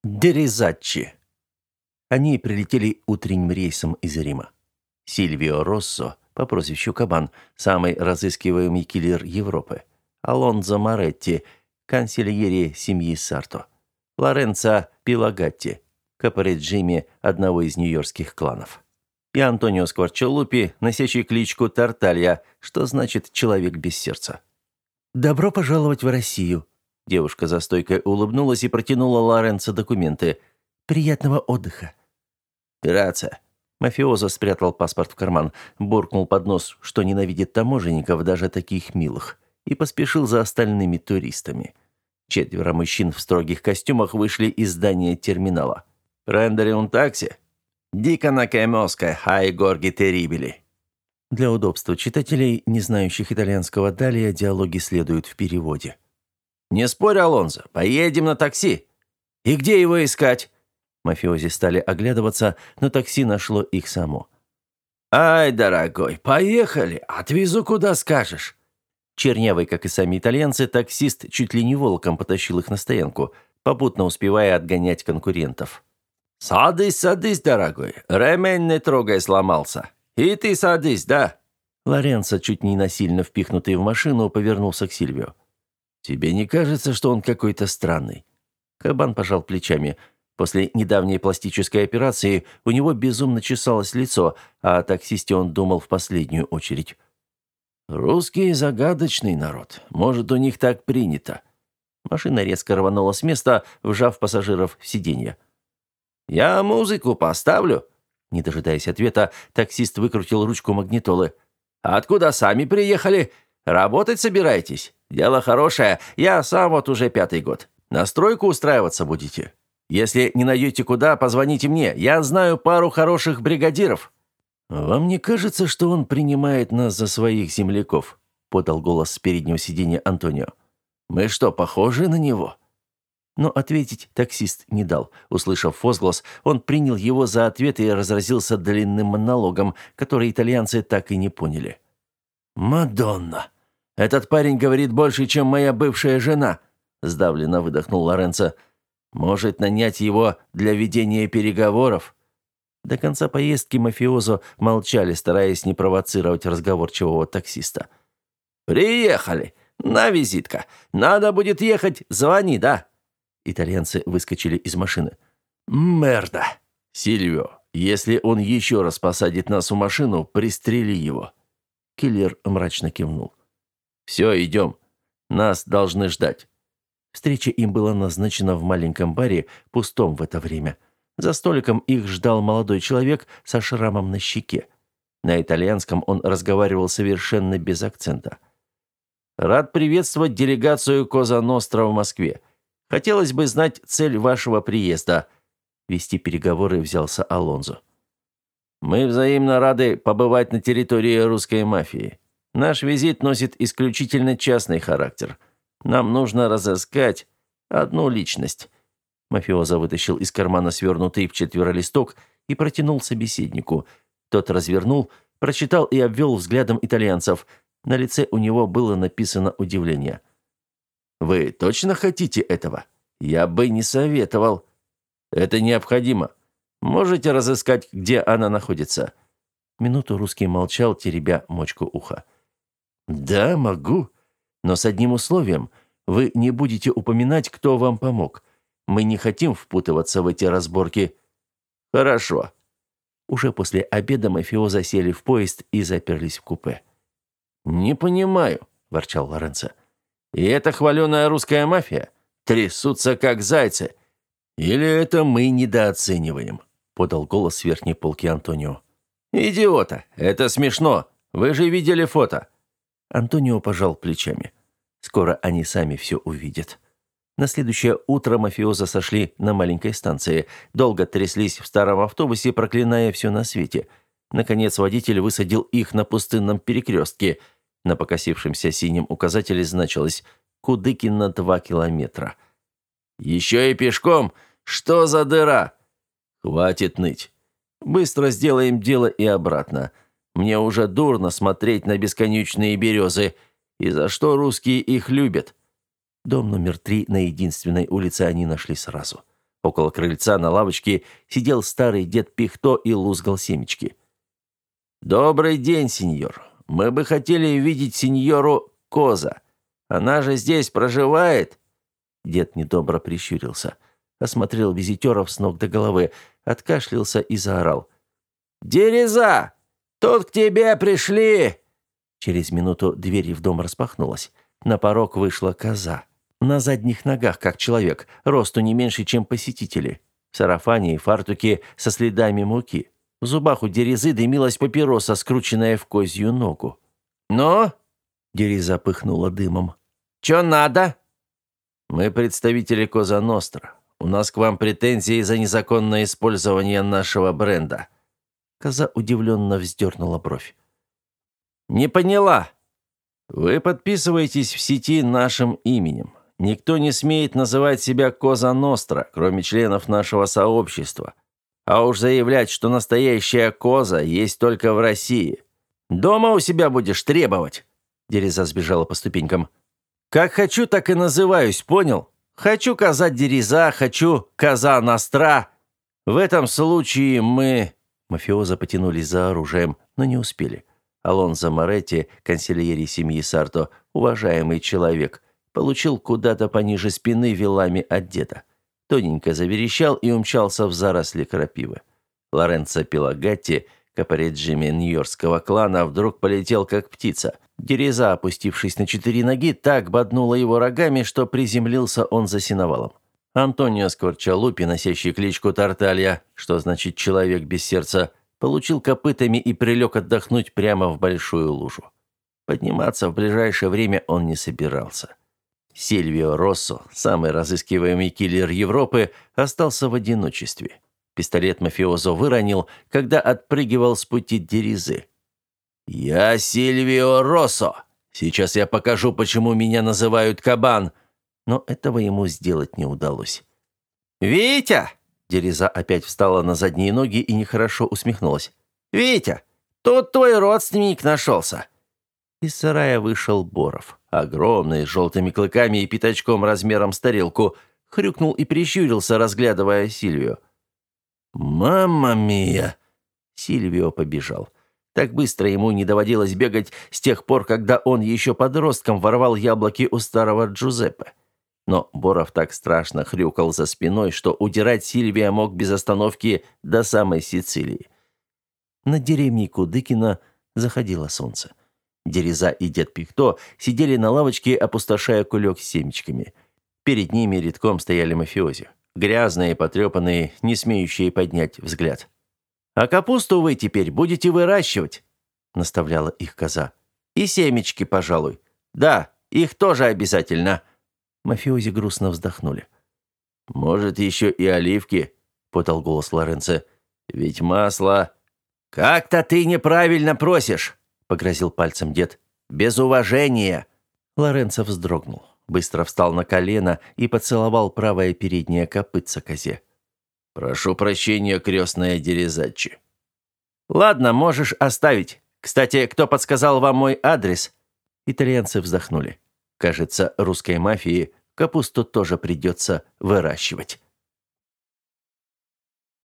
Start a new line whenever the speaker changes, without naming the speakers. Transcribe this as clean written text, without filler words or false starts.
Деризаччи. Они прилетели утренним рейсом из Рима. Сильвио Россо, по прозвищу Кабан, самый разыскиваемый киллер Европы. Алонзо Моретти, консильери семьи Сарто. Лоренцо Пилагатти, капореджиме одного из нью-йоркских кланов. И Антонио Скворчеллупи, носящий кличку Тарталья, что значит «человек без сердца». «Добро пожаловать в Россию!» Девушка за стойкой улыбнулась и протянула Лоренцо документы. «Приятного отдыха!» «Грация!» Мафиозо спрятал паспорт в карман, буркнул под нос, что ненавидит таможенников, даже таких милых, и поспешил за остальными туристами. 4 мужчин в строгих костюмах вышли из здания терминала. «Прендери un такси? Дикана кемоска, хай горги терибели». Для удобства читателей, не знающих итальянского, далее диалоги следуют в переводе. «Не спорь, Алонзо, поедем на такси. И где его искать?» Мафиози стали оглядываться, но такси нашло их само. «Ай, дорогой, поехали, отвезу куда скажешь». Чернявый, как и сами итальянцы, таксист чуть ли не волоком потащил их на стоянку, попутно успевая отгонять конкурентов. «Садись, садись, дорогой, ремень не трогай, сломался. И ты садись, да?» Лоренцо, чуть не насильно впихнутый в машину, повернулся к Сильвио. «Тебе не кажется, что он какой-то странный?» Кабан пожал плечами. После недавней пластической операции у него безумно чесалось лицо, а о таксисте он думал в последнюю очередь. «Русские загадочный народ. Может, у них так принято». Машина резко рванула с места, вжав пассажиров в сиденье. «Я музыку поставлю». Не дожидаясь ответа, таксист выкрутил ручку магнитолы. «Откуда сами приехали? Работать собираетесь? Дело хорошее. Я сам вот уже 5-й год. На стройку устраиваться будете? Если не найдете куда, позвоните мне. Я знаю пару хороших бригадиров». «Вам не кажется, что он принимает нас за своих земляков?» — подал голос с переднего сиденья Антонио. «Мы что, похожи на него?» Но ответить таксист не дал. Услышав возглас, он принял его за ответ и разразился длинным монологом, который итальянцы так и не поняли. «Мадонна! Этот парень говорит больше, чем моя бывшая жена!» — сдавленно выдохнул Лоренцо. «Может, нанять его для ведения переговоров?» До конца поездки мафиозо молчали, стараясь не провоцировать разговорчивого таксиста. «Приехали! На, визитка! Надо будет ехать, звони, да?» Итальянцы выскочили из машины. «Мерда! Сильвио, если он еще раз посадит нас в машину, пристрели его!» Киллер мрачно кивнул. «Все, идем. Нас должны ждать». Встреча им была назначена в маленьком баре, пустом в это время. За столиком их ждал молодой человек со шрамом на щеке. На итальянском он разговаривал совершенно без акцента. «Рад приветствовать делегацию Коза Ностра в Москве. Хотелось бы знать цель вашего приезда». Вести переговоры взялся Алонзо. «Мы взаимно рады побывать на территории русской мафии. Наш визит носит исключительно частный характер. Нам нужно разыскать одну личность». Мафиоза вытащил из кармана свернутый в 4 листок и протянул собеседнику. Тот развернул, прочитал и обвел взглядом итальянцев. На лице у него было написано удивление. «Вы точно хотите этого? Я бы не советовал. Это необходимо. Можете разыскать, где она находится?» Минуту русский молчал, теребя мочку уха. «Да, могу. Но с одним условием. Вы не будете упоминать, кто вам помог. Мы не хотим впутываться в эти разборки». «Хорошо». Уже после обеда мафиоза сели в поезд и заперлись в купе. «Не понимаю», – ворчал Лоренцо. «И это хваленая русская мафия? Трясутся, как зайцы. Или это мы недооцениваем?» – подал голос с верхней полки Антонио. «Идиота! Это смешно! Вы же видели фото!» Антонио пожал плечами. Скоро они сами все увидят. На следующее утро мафиоза сошли на маленькой станции. Долго тряслись в старом автобусе, проклиная все на свете. Наконец водитель высадил их на пустынном перекрестке. На покосившемся синем указателе значилось «Кудыкино 2 километра». «Еще и пешком? Что за дыра?» «Хватит ныть. Быстро сделаем дело и обратно. Мне уже дурно смотреть на бесконечные березы. И за что русские их любят?» Дом номер 3 на единственной улице они нашли сразу. Около крыльца на лавочке сидел старый дед Пихто и лузгал семечки. «Добрый день, сеньор. Мы бы хотели видеть сеньору Коза. Она же здесь проживает?» Дед недобро прищурился, осмотрел визитеров с ног до головы, откашлялся и заорал. «Дереза! Тут к тебе пришли!» Через минуту дверь в дом распахнулась. На порог вышла Коза. На задних ногах, как человек, росту не меньше, чем посетители. В сарафане и фартуке со следами муки. В зубах у Дерезы дымилась папироса, скрученная в козью ногу. «Ну?» — Дереза пыхнула дымом. «Чё надо?» «Мы представители Коза Ностра. У нас к вам претензии за незаконное использование нашего бренда». Коза удивленно вздернула бровь. «Не поняла. Вы подписываетесь в сети нашим именем. Никто не смеет называть себя Коза Ностра, кроме членов нашего сообщества. А уж заявлять, что настоящая коза есть только в России. Дома у себя будешь требовать». Дереза сбежала по ступенькам. «Как хочу, так и называюсь, понял? Хочу коза Дереза, хочу коза Ностра. В этом случае мы...» Мафиоза потянулись за оружием, но не успели. Алонзо Моретти, консильери семьи Сарто, уважаемый человек, получил куда-то пониже спины вилами от деда. Тоненько заверещал и умчался в заросли крапивы. Лоренцо Пелагатти, капореджиме нью-йоркского клана, вдруг полетел как птица. Дереза, опустившись на 4 ноги, так боднула его рогами, что приземлился он за сеновалом. Антонио Скворчалупи, носящий кличку Тарталья, что значит «человек без сердца», получил копытами и прилег отдохнуть прямо в большую лужу. Подниматься в ближайшее время он не собирался. Сильвио Россо, самый разыскиваемый киллер Европы, остался в одиночестве. Пистолет мафиозо выронил, когда отпрыгивал с пути Дерезы. «Я Сильвио Россо. Сейчас я покажу, почему меня называют кабан». Но этого ему сделать не удалось. «Витя!» Дереза опять встала на задние ноги и нехорошо усмехнулась. «Витя, тут твой родственник нашелся». Из сарая вышел Боров, огромный, с желтыми клыками и пятачком размером с тарелку, хрюкнул и прищурился, разглядывая Сильвио. «Мамма мия!» Сильвио побежал. Так быстро ему не доводилось бегать с тех пор, когда он еще подростком воровал яблоки у старого Джузеппе. Но Боров так страшно хрюкал за спиной, что удирать Сильвио мог без остановки до самой Сицилии. Над деревней Кудыкина заходило солнце. Дереза и дед Пихто сидели на лавочке, опустошая кулек с семечками. Перед ними редком стояли мафиози. Грязные, потрепанные, не смеющие поднять взгляд. «А капусту вы теперь будете выращивать», — наставляла их Коза. «И семечки, пожалуй. Да, их тоже обязательно». Мафиози грустно вздохнули. «Может, еще и оливки?» — подал голос Лоренцо. «Ведь масло...» «Как-то ты неправильно просишь», — погрозил пальцем дед. «Без уважения». Лоренцо вздрогнул, быстро встал на колено и поцеловал правое переднее копытце Козе. «Прошу прощения, крестная Дерезаччи». «Ладно, можешь оставить. Кстати, кто подсказал вам мой адрес?» Итальянцы вздохнули. Кажется, русской мафии капусту тоже придется выращивать.